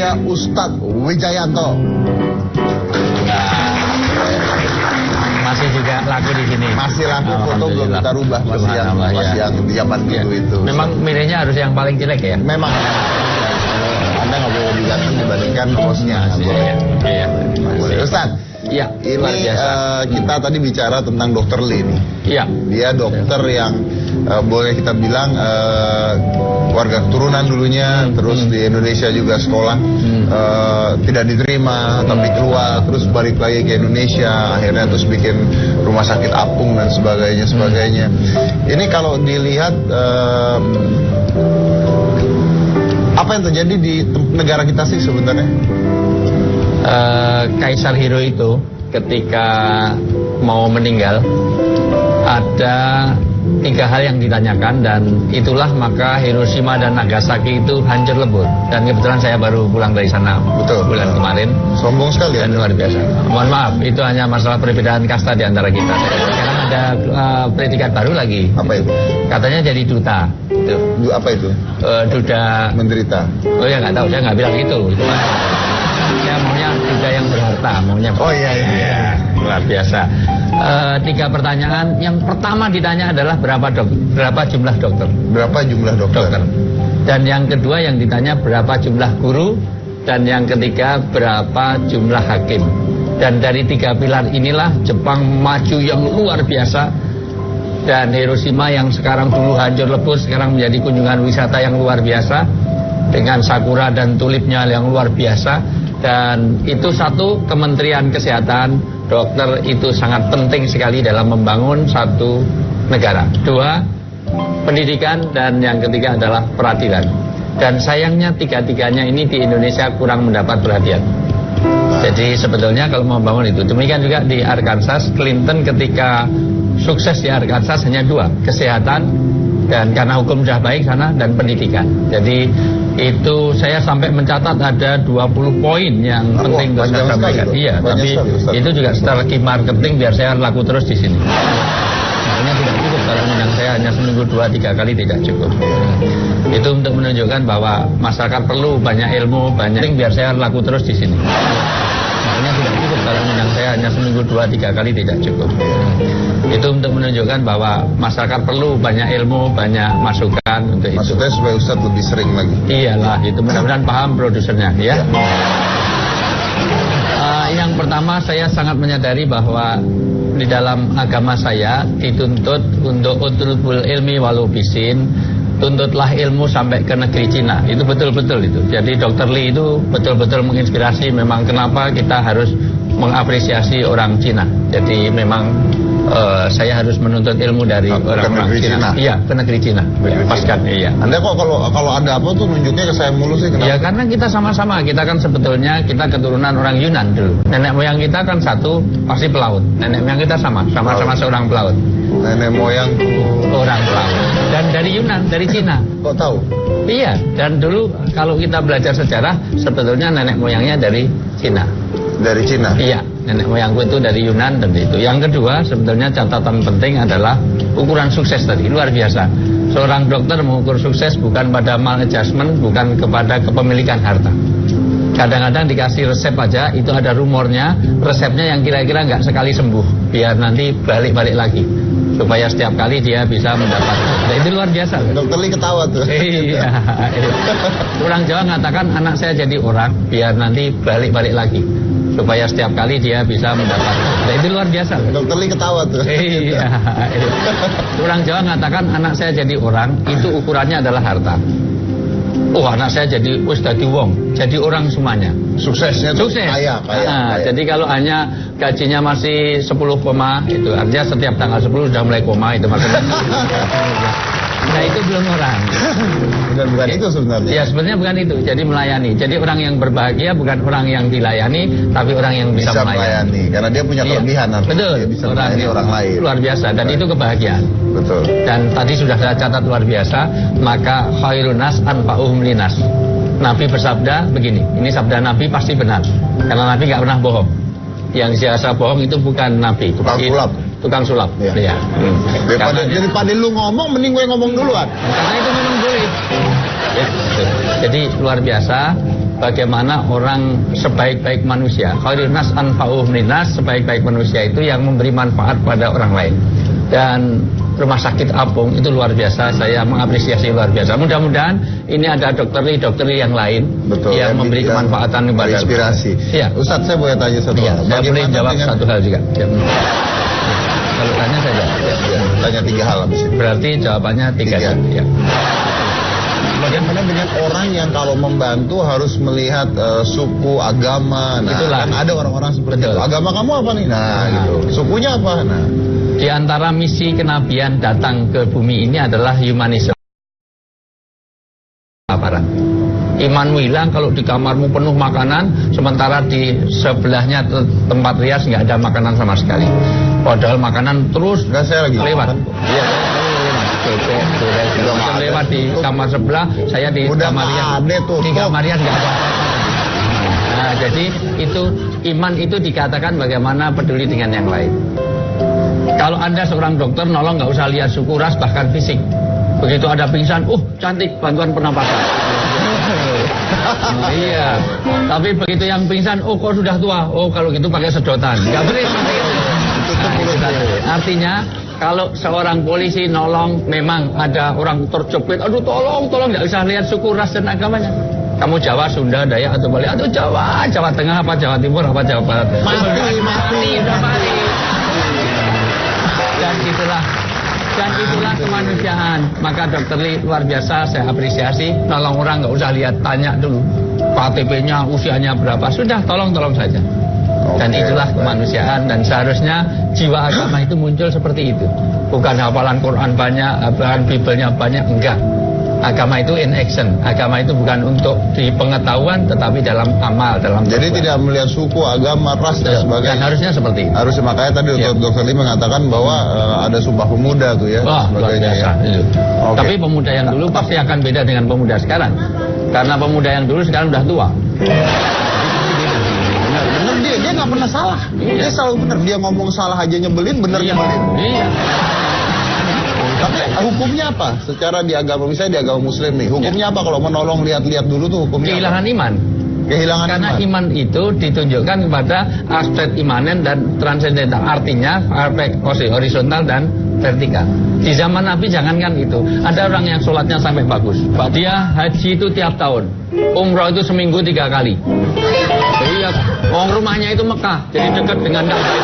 Mulia Ustadz Wijayanto. Masih juga laku di sini. Masih laku, foto belum kita rubah, masih yang di zaman dulu itu. Memang milihnya harus yang paling jelek ya? Memang. Anda nggak boleh diganti dibandingkan hostnya. Iya. Ustadz, iya. Ini kita tadi bicara tentang Dokter Lee nih. Iya. Dia dokter yang boleh kita bilang warga keturunan dulunya, terus di Indonesia juga sekolah tidak diterima, tapi keluar, terus balik lagi ke Indonesia, akhirnya terus bikin rumah sakit apung dan sebagainya. Ini kalau dilihat apa yang terjadi di negara kita sih sebenarnya? Kaisar Hiro itu ketika mau meninggal ada 3 hal yang ditanyakan, dan itulah maka Hiroshima dan Nagasaki itu hancur lebur. Dan kebetulan saya baru pulang dari sana bulan kemarin. Sombong sekali dan luar biasa. Mohon maaf, itu hanya masalah perbedaan kasta di antara kita. Sekarang ada predikat baru lagi. Apa itu? Katanya jadi duta. Itu. Apa itu? Duda menderita. Oh ya, nggak tahu, saya nggak bilang itu. Saya maunya duda yang berharta, maunya. Oh iya. Luar biasa. 3 pertanyaan. Yang pertama ditanya adalah berapa jumlah dokter? Berapa jumlah dokter? Dan yang kedua yang ditanya berapa jumlah guru, dan yang ketiga berapa jumlah hakim. Dan dari 3 pilar inilah Jepang maju yang luar biasa. Dan Hiroshima yang sekarang dulu hancur lebur sekarang menjadi kunjungan wisata yang luar biasa dengan sakura dan tulipnya yang luar biasa. Dan itu satu, Kementerian Kesehatan, dokter itu sangat penting sekali dalam membangun satu negara. 2, pendidikan, dan yang ketiga adalah peradilan. Dan sayangnya 3-tiganya ini di Indonesia kurang mendapat perhatian. Jadi sebetulnya kalau mau membangun itu, demikian juga di Arkansas, Clinton ketika sukses di Arkansas hanya 2, kesehatan, dan karena hukum sudah baik sana, dan pendidikan. Jadi itu saya sampai mencatat ada 20 poin yang penting untuk saya sampaikan. Iya, tapi itu juga strategi marketing biar saya laku terus di sini. Makanya tidak cukup kalau undang saya hanya seminggu 2-3 kali, tidak cukup. Itu untuk menunjukkan bahwa masyarakat perlu banyak ilmu, banyak biar saya laku terus di sini. Makanya tidak cukup kalau undang saya hanya seminggu 2-3 kali, tidak cukup. Itu untuk menunjukkan bahwa masyarakat perlu banyak ilmu, banyak masukan untuk itu. Maksudnya supaya Ustadz lebih sering lagi. Iyalah, itu mudah-mudahan paham produsernya ya. Yang pertama, saya sangat menyadari bahwa di dalam agama saya dituntut untuk utlubul ilmi walau bisin, tuntutlah ilmu sampai ke negeri Cina. Itu betul-betul itu. Jadi Dr. Lee itu betul-betul menginspirasi. Memang kenapa kita harus mengapresiasi orang Cina. Jadi memang saya harus menuntut ilmu dari orang-orang Cina. Iya, ke negeri Cina. Paskan, iya. Anda kok kalau ada apa tuh nunjuknya ke saya mulu sih? Kenapa? Ya karena kita sama-sama. Kita kan sebetulnya kita keturunan orang Yunan dulu. Nenek moyang kita kan satu pasti pelaut. Nenek moyang kita sama-sama seorang pelaut. Nenek moyang orang pelaut. Dan dari Yunan, dari Cina. Kok tahu? Iya. Dan dulu kalau kita belajar sejarah, sebetulnya nenek moyangnya dari Cina. Dari Cina? Iya, nenek moyangku itu dari Yunan dan itu. Yang kedua, sebetulnya catatan penting adalah ukuran sukses tadi, luar biasa. Seorang dokter mengukur sukses bukan pada maladjustment, bukan kepada kepemilikan harta. Kadang-kadang dikasih resep aja, itu ada rumornya, resepnya yang kira-kira nggak sekali sembuh, biar nanti balik-balik lagi. Supaya setiap kali dia bisa mendapat. Nah, itu luar biasa. Dokter Lee ketawa tuh. Iya. Orang Jawa mengatakan anak saya jadi orang, biar nanti balik-balik lagi. Supaya setiap kali dia bisa mendapat. Nah, itu luar biasa. Dokter Lee ketawa tuh. Iya. Orang Jawa mengatakan anak saya jadi orang, itu ukurannya adalah harta. Oh, anak saya jadi jadi wong, jadi orang semuanya. Suksesnya tuh sukses. Kaya. Jadi kalau hanya gajinya masih 10 koma, itu artinya setiap tanggal 10 sudah mulai koma, itu maksudnya. Nah, itu belum orang. Bukan itu sebenarnya. Ya, sebenarnya bukan itu. Jadi melayani. Jadi orang yang berbahagia bukan orang yang dilayani, tapi orang yang bisa melayani. Karena dia punya kelebihan. Betul. Dia bisa melayani orang lain. Luar biasa. Dan itu kebahagiaan. Betul. Dan tadi sudah saya catat luar biasa. Maka khairun nas anfa'uhum linas. Nabi bersabda begini. Ini sabda Nabi pasti benar. Karena Nabi nggak pernah bohong. Yang biasa bohong itu bukan Nabi. Tukang sulap. Iya. Daripada lu ngomong, mending gue ngomong duluan. Karena itu memang boleh. Ya, betul. Jadi luar biasa. bagaimana orang sebaik-baik manusia. Khairun nas anfa'uhum linnas, sebaik-baik manusia itu yang memberi manfaat pada orang lain. Dan Rumah Sakit Apung itu luar biasa, saya mengapresiasi luar biasa. Mudah-mudahan ini ada dokter yang lain. Betul, yang memberi kemanfaatan kepada inspirasi. Ya. Ustadz, saya boleh tanya satu hal. Saya boleh jawab satu hal juga. Ya. Kalau tanya saya jawab. Ya. Tanya 3 hal habis ini. Berarti jawabannya 3. Ya. Bagaimana dengan orang yang kalau membantu harus melihat suku, agama? Nah, itulah. Kan ada orang-orang seperti Betul. itu. Agama kamu apa nih? Nah, gitu. Sukunya apa? Nah. Di antara misi kenabian datang ke bumi ini adalah humanisme. Aparat. Imanmu hilang kalau di kamarmu penuh makanan, sementara di sebelahnya tempat rias nggak ada makanan sama sekali. Padahal makanan terus saya lagi lewat. Iya. Lewat di kamar sebelah, saya di kamar rias. Di kamar rias nggak ada. Nah, jadi itu iman itu dikatakan bagaimana peduli dengan yang lain. Kalau Anda seorang dokter, nolong nggak usah lihat suku, ras, bahkan fisik. Begitu ada pingsan, cantik, bantuan pernapasan. Iya. Tapi begitu yang pingsan, kok sudah tua? Kalau gitu pakai sedotan. Nggak boleh seperti itu. Artinya, kalau seorang polisi nolong, memang ada orang terjepit, tolong, nggak usah lihat suku, ras, dan agamanya. Kamu Jawa, Sunda, Dayak, atau Bali, atau Jawa Tengah, apa Jawa Timur, apa Jawa Barat. Mati. Dan itulah kemanusiaan. Maka Dokter Lee luar biasa, saya apresiasi. Nolong orang nggak usah lihat, tanya dulu KTP-nya, usianya berapa, sudah tolong saja. Dan itulah kemanusiaan, dan seharusnya jiwa agama itu muncul seperti itu. Bukan hafalan Quran banyak, hafalan Bible-nya banyak, enggak. Agama itu in action. Agama itu bukan untuk di pengetahuan, tetapi dalam amal, dalam jadi perbuatan. Tidak melihat suku, agama, ras, dan sebagainya. Dan harusnya seperti itu. Harusnya, makanya tadi Dr. Lee mengatakan bahwa ada Sumpah Pemuda tuh ya. Luar biasa. Ya. Okay. Tapi pemuda yang dulu pasti akan beda dengan pemuda sekarang. Karena pemuda yang dulu sekarang udah tua. Bener dia nggak pernah salah. Dia selalu bener. Dia ngomong salah aja nyebelin, bener nyebelin. Iya. Tapi hukumnya apa? Secara di agama, misalnya di agama Muslim nih, hukumnya apa kalau menolong lihat-lihat dulu tuh hukumnya? Kehilangan iman. Karena iman itu ditunjukkan kepada aspek imanen dan transendental. Artinya aspek horizontal dan vertikal. Di zaman Nabi jangankan itu. Ada orang yang sholatnya sampai bagus. Dia haji itu tiap tahun. Umroh itu seminggu 3 kali. Iya. Rumahnya itu Mekah, jadi dekat dengan Ka'bah.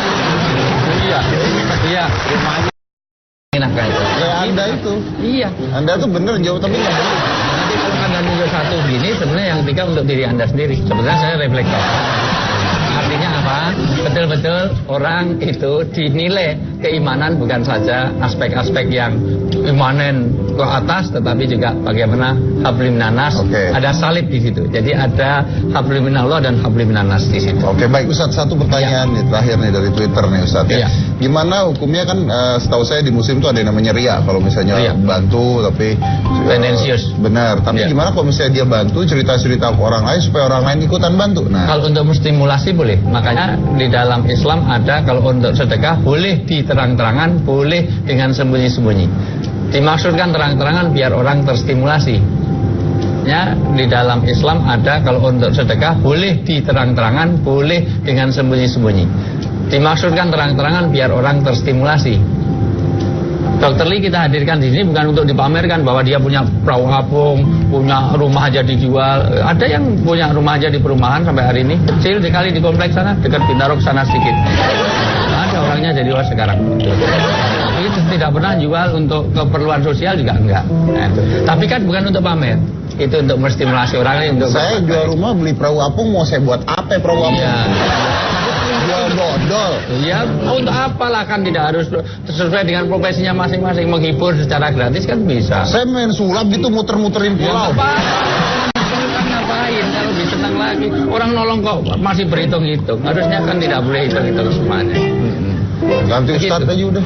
Iya. Rumahnya. Anda itu. Iya. Anda tuh bener jauh tapi nggak bener. Nanti kalau Anda nunjuk satu begini, sebenarnya yang 3 untuk diri Anda sendiri. Sebenarnya saya reflektor. Artinya apa? Betul-betul orang itu dinilai keimanan bukan saja aspek-aspek yang imanen ke atas, tetapi juga bagaimana hablum minanas. Ada salib di situ. Jadi ada hablum minallah dan hablum minanas di situ. Oke, baik Ustadz, satu pertanyaan nih, terakhir nih dari Twitter nih Ustadz ya. Gimana hukumnya kan setahu saya di Muslim tuh ada yang namanya ria, kalau misalnya bantu tapi tendensius. Benar, tapi gimana kalau misalnya dia bantu cerita-cerita ke orang lain supaya orang lain ikutan bantu? Nah, kalau untuk menstimulasi boleh. Makanya di dalam Islam ada kalau untuk sedekah boleh diterang-terangan, boleh dengan sembunyi-sembunyi. Dimaksudkan terang-terangan biar orang terstimulasi. Ya, di dalam Islam ada kalau untuk sedekah boleh diterang-terangan, boleh dengan sembunyi-sembunyi. Dimaksudkan terang-terangan biar orang terstimulasi. Dokter Lee kita hadirkan di sini bukan untuk dipamerkan bahwa dia punya perahu apung, punya rumah aja dijual. Ada yang punya rumah aja di perumahan sampai hari ini, kecil sekali di kompleks sana, dekat Bintarok sana sedikit. Ada orangnya jadi luas sekarang. Itu tidak pernah jual untuk keperluan sosial juga enggak. Tapi kan bukan untuk pamer. Itu untuk menstimulasi orang lain. Untuk saya jual rumah beli perahu apung, mau saya buat apa perahu apung? Jual dodol. Ya, untuk apalah, kan tidak harus sesuai dengan profesinya masing-masing. Menghibur secara gratis kan bisa. Saya main sulap gitu, muter-muterin pulau. Kan ngapain kalau disenang lagi? Orang nolong kok masih berhitung-hitung. Harusnya kan tidak boleh hitung-hitung semuanya. Ganti Ustadz aja udah.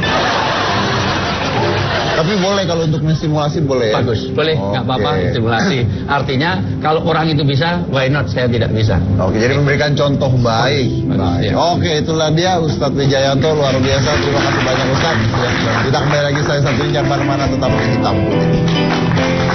Tapi boleh kalau untuk menstimulasi boleh ya? Bagus, boleh, nggak apa-apa stimulasi. Artinya kalau orang itu bisa, why not saya tidak bisa. Oke, jadi memberikan contoh baik. Oke, itulah dia Ustadz Wijayanto, luar biasa. Terima kasih banyak Ustadz. Kita kembali lagi saya satunya, jangan mana-mana, tetap di Hitam Putih.